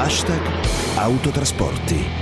#autotrasporti.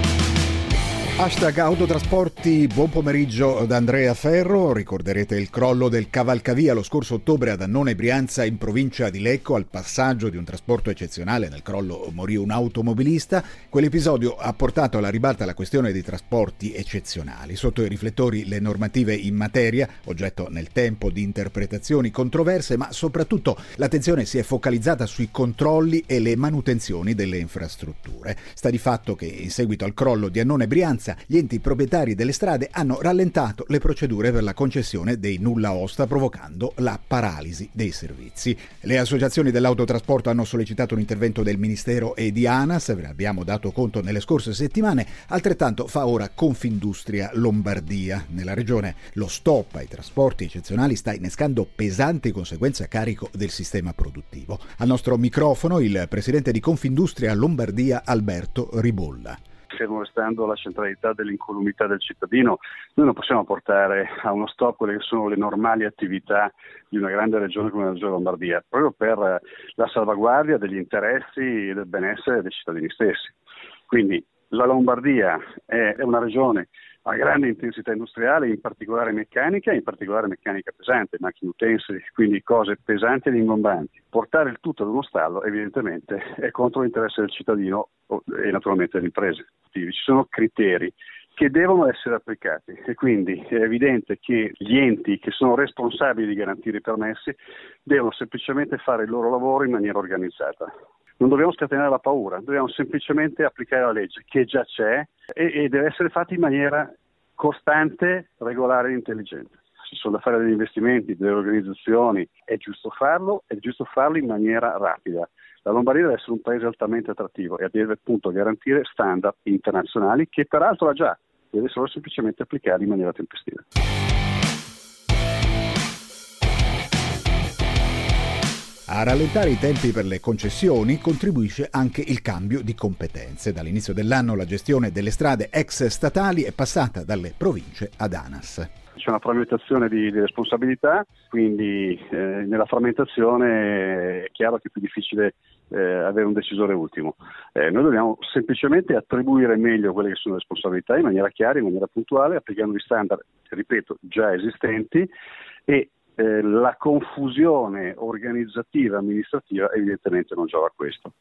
#autotrasporti, buon pomeriggio da Andrea Ferro. Ricorderete il crollo del cavalcavia lo scorso ottobre ad Annone Brianza in provincia di Lecco. Al passaggio di un trasporto eccezionale nel crollo morì un automobilista. Quell'episodio ha portato alla ribalta la questione dei trasporti eccezionali. Sotto i riflettori le normative in materia, oggetto nel tempo di interpretazioni controverse, ma soprattutto l'attenzione si è focalizzata sui controlli e le manutenzioni delle infrastrutture. Sta di fatto che in seguito al crollo di Annone Brianza gli enti proprietari delle strade hanno rallentato le procedure per la concessione dei nulla osta, provocando la paralisi dei servizi. Le associazioni dell'autotrasporto hanno sollecitato un intervento del Ministero e di ANAS, ve ne abbiamo dato conto nelle scorse settimane. Altrettanto fa ora Confindustria Lombardia. Nella regione lo stop ai trasporti eccezionali sta innescando pesanti conseguenze a carico del sistema produttivo. Al nostro microfono il presidente di Confindustria Lombardia, Alberto Ribolla. Fermo restando la centralità dell'incolumità del cittadino, noi non possiamo portare a uno stop quelle che sono le normali attività di una grande regione come la regione Lombardia, proprio per la salvaguardia degli interessi e del benessere dei cittadini stessi. Quindi la Lombardia è una regione a grande intensità industriale, in particolare meccanica pesante, macchine utensi, quindi cose pesanti ed ingombanti. Portare il tutto ad uno stallo evidentemente è contro l'interesse del cittadino e naturalmente delle imprese. Ci sono criteri che devono essere applicati e quindi è evidente che gli enti che sono responsabili di garantire i permessi devono semplicemente fare il loro lavoro in maniera organizzata. Non dobbiamo scatenare la paura, dobbiamo semplicemente applicare la legge che già c'è e deve essere fatta in maniera costante, regolare e intelligente. Ci sono da fare degli investimenti, delle organizzazioni, è giusto farlo in maniera rapida. La Lombardia deve essere un paese altamente attrattivo e deve appunto garantire standard internazionali che peraltro ha già, deve solo semplicemente applicarli in maniera tempestiva. A rallentare i tempi per le concessioni contribuisce anche il cambio di competenze. Dall'inizio dell'anno la gestione delle strade ex statali è passata dalle province ad ANAS. C'è una frammentazione di responsabilità, quindi nella frammentazione è chiaro che è più difficile avere un decisore ultimo. Noi dobbiamo semplicemente attribuire meglio quelle che sono le responsabilità in maniera chiara, in maniera puntuale, applicando gli standard, ripeto, già esistenti e la confusione organizzativa amministrativa evidentemente non giova a questo.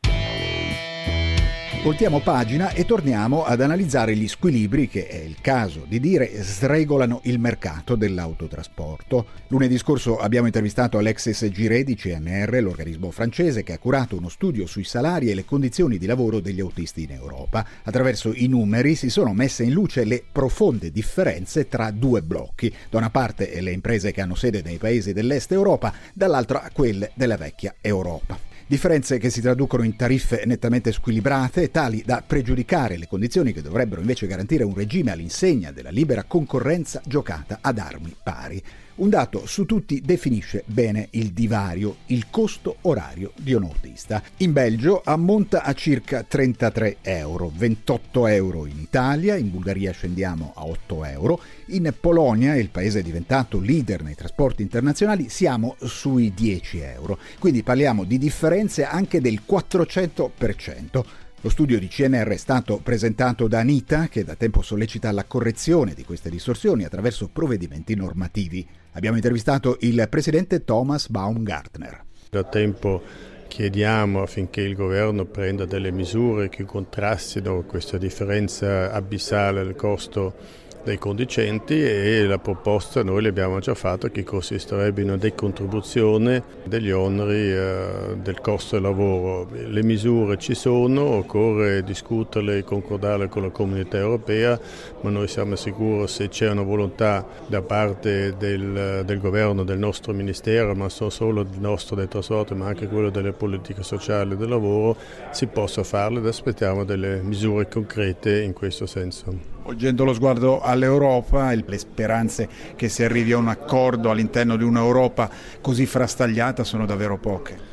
Voltiamo pagina e torniamo ad analizzare gli squilibri che, è il caso di dire, sregolano il mercato dell'autotrasporto. Lunedì scorso abbiamo intervistato Alexis Giré di CNR, l'organismo francese che ha curato uno studio sui salari e le condizioni di lavoro degli autisti in Europa. Attraverso i numeri si sono messe in luce le profonde differenze tra due blocchi. Da una parte le imprese che hanno sede nei paesi dell'Est Europa, dall'altra quelle della vecchia Europa. Differenze che si traducono in tariffe nettamente squilibrate, tali da pregiudicare le condizioni che dovrebbero invece garantire un regime all'insegna della libera concorrenza giocata ad armi pari. Un dato su tutti definisce bene il divario, il costo orario di un autista. In Belgio ammonta a circa 33 euro, 28 euro in Italia, in Bulgaria scendiamo a 8 euro, in Polonia, il paese diventato leader nei trasporti internazionali, siamo sui 10 euro. Quindi parliamo di differenze anche del 400%. Lo studio di CNR è stato presentato da Anita, che da tempo sollecita la correzione di queste distorsioni attraverso provvedimenti normativi. Abbiamo intervistato il presidente Thomas Baumgartner. Da tempo chiediamo affinché il governo prenda delle misure che contrastino questa differenza abissale del costo dei conducenti e la proposta noi l'abbiamo già fatta che consisterebbe in una decontribuzione degli oneri del costo del lavoro. Le misure ci sono, occorre discuterle e concordarle con la Comunità Europea, ma noi siamo sicuri se c'è una volontà da parte del governo, del nostro Ministero, ma non solo del nostro dei trasporti ma anche quello delle politiche sociali e del lavoro, si possa farle ed aspettiamo delle misure concrete in questo senso. Volgendo lo sguardo all'Europa, le speranze che si arrivi a un accordo all'interno di un'Europa così frastagliata sono davvero poche.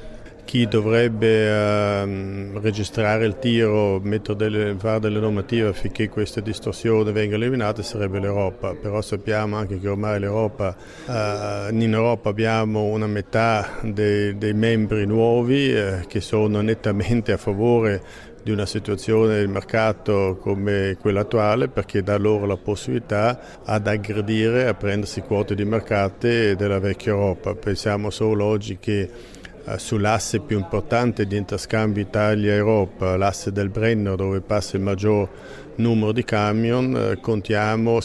chi dovrebbe registrare il tiro, fare delle normative affinché queste distorsioni vengano eliminate sarebbe l'Europa, però sappiamo anche che ormai in Europa abbiamo una metà dei membri nuovi che sono nettamente a favore di una situazione del mercato come quella attuale, perché dà loro la possibilità ad aggredire, a prendersi quote di mercato della vecchia Europa. Pensiamo solo oggi che sull'asse più importante di interscambio Italia-Europa, l'asse del Brennero, dove passa il maggior numero di camion, contiamo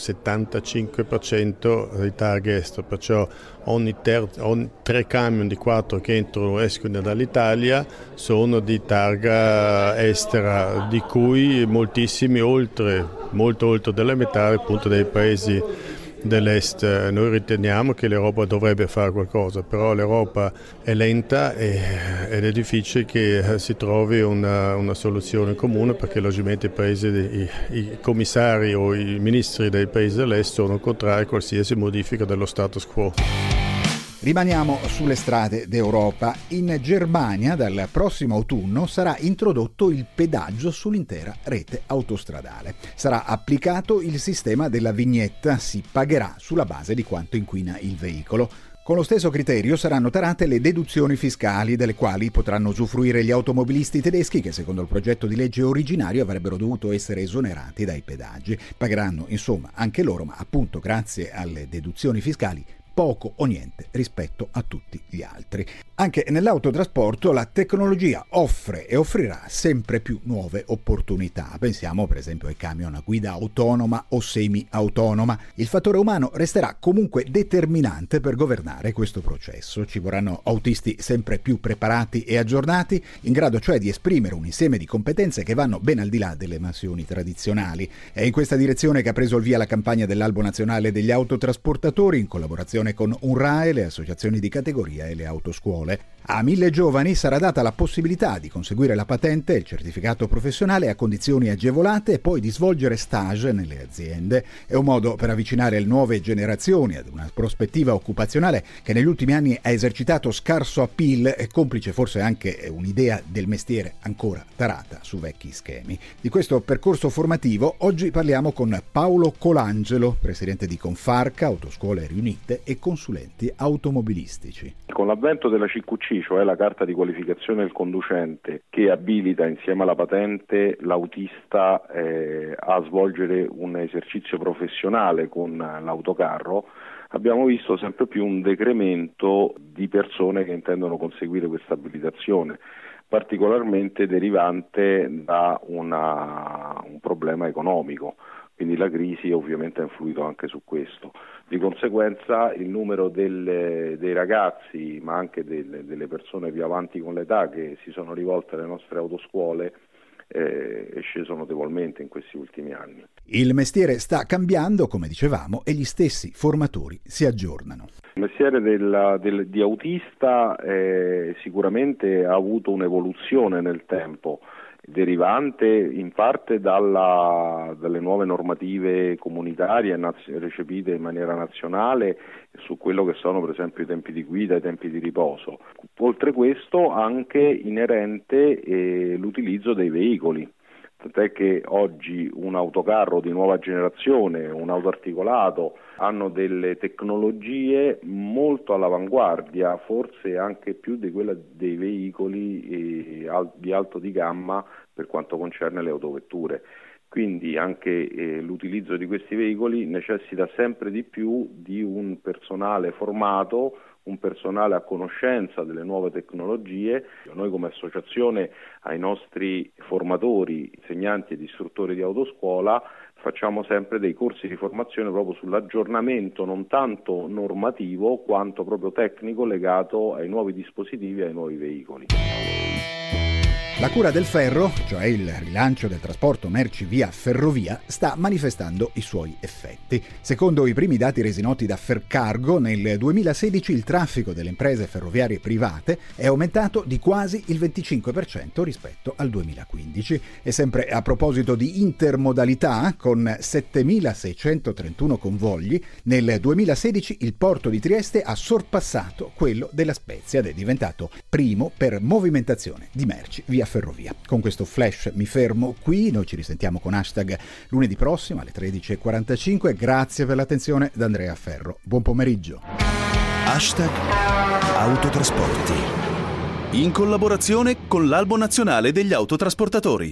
75% di targa estera, perciò ogni 3 camion di 4 che entrano o escono dall'Italia sono di targa estera, di cui moltissimi molto oltre della metà appunto dei paesi dell'Est. Noi riteniamo che l'Europa dovrebbe fare qualcosa, però l'Europa è lenta ed è difficile che si trovi una soluzione comune, perché logicamente i commissari o i ministri dei paesi dell'Est sono contrari a qualsiasi modifica dello status quo. Rimaniamo sulle strade d'Europa. In Germania dal prossimo autunno sarà introdotto il pedaggio sull'intera rete autostradale. Sarà applicato il sistema della vignetta, si pagherà sulla base di quanto inquina il veicolo. Con lo stesso criterio saranno tarate le deduzioni fiscali, delle quali potranno usufruire gli automobilisti tedeschi che secondo il progetto di legge originario avrebbero dovuto essere esonerati dai pedaggi. Pagheranno insomma anche loro, ma appunto grazie alle deduzioni fiscali poco o niente rispetto a tutti gli altri. Anche nell'autotrasporto la tecnologia offre e offrirà sempre più nuove opportunità. Pensiamo per esempio ai camion a guida autonoma o semi-autonoma. Il fattore umano resterà comunque determinante per governare questo processo. Ci vorranno autisti sempre più preparati e aggiornati, in grado cioè di esprimere un insieme di competenze che vanno ben al di là delle mansioni tradizionali. È in questa direzione che ha preso il via la campagna dell'Albo Nazionale degli Autotrasportatori in collaborazione con UNRAE, le associazioni di categoria e le autoscuole. A 1.000 giovani sarà data la possibilità di conseguire la patente e il certificato professionale a condizioni agevolate e poi di svolgere stage nelle aziende. È un modo per avvicinare le nuove generazioni ad una prospettiva occupazionale che negli ultimi anni ha esercitato scarso appeal, e complice forse anche un'idea del mestiere ancora tarata su vecchi schemi. Di questo percorso formativo oggi parliamo con Paolo Colangelo, presidente di Confarca, Autoscuole Riunite e consulenti automobilistici. Con l'avvento della CQC, cioè la carta di qualificazione del conducente, che abilita insieme alla patente l'autista a svolgere un esercizio professionale con l'autocarro, abbiamo visto sempre più un decremento di persone che intendono conseguire questa abilitazione, particolarmente derivante da un problema economico. Quindi la crisi ovviamente ha influito anche su questo. Di conseguenza il numero dei ragazzi, ma anche delle persone più avanti con l'età che si sono rivolte alle nostre autoscuole è sceso notevolmente in questi ultimi anni. Il mestiere sta cambiando, come dicevamo, e gli stessi formatori si aggiornano. Il mestiere di autista sicuramente ha avuto un'evoluzione nel tempo, derivante in parte dalle nuove normative comunitarie recepite in maniera nazionale su quello che sono per esempio i tempi di guida e i tempi di riposo. Oltre questo anche inerente l'utilizzo dei veicoli, tant'è che oggi un autocarro di nuova generazione, un autoarticolato hanno delle tecnologie molto all'avanguardia, forse anche più di quella dei veicoli di alto di gamma per quanto concerne le autovetture. Quindi anche l'utilizzo di questi veicoli necessita sempre di più di un personale formato, un personale a conoscenza delle nuove tecnologie. Noi come associazione ai nostri formatori, insegnanti ed istruttori di autoscuola facciamo sempre dei corsi di formazione proprio sull'aggiornamento non tanto normativo quanto proprio tecnico legato ai nuovi dispositivi e ai nuovi veicoli. La cura del ferro, cioè il rilancio del trasporto merci via ferrovia, sta manifestando i suoi effetti. Secondo i primi dati resi noti da Fercargo, nel 2016 il traffico delle imprese ferroviarie private è aumentato di quasi il 25% rispetto al 2015. E sempre a proposito di intermodalità, con 7.631 convogli, nel 2016 il porto di Trieste ha sorpassato quello della Spezia ed è diventato primo per movimentazione di merci via ferrovia. Con questo flash mi fermo qui, noi ci risentiamo con Hashtag lunedì prossimo alle 13.45. Grazie per l'attenzione da Andrea Ferro. Buon pomeriggio. Hashtag Autotrasporti, in collaborazione con l'Albo Nazionale degli Autotrasportatori.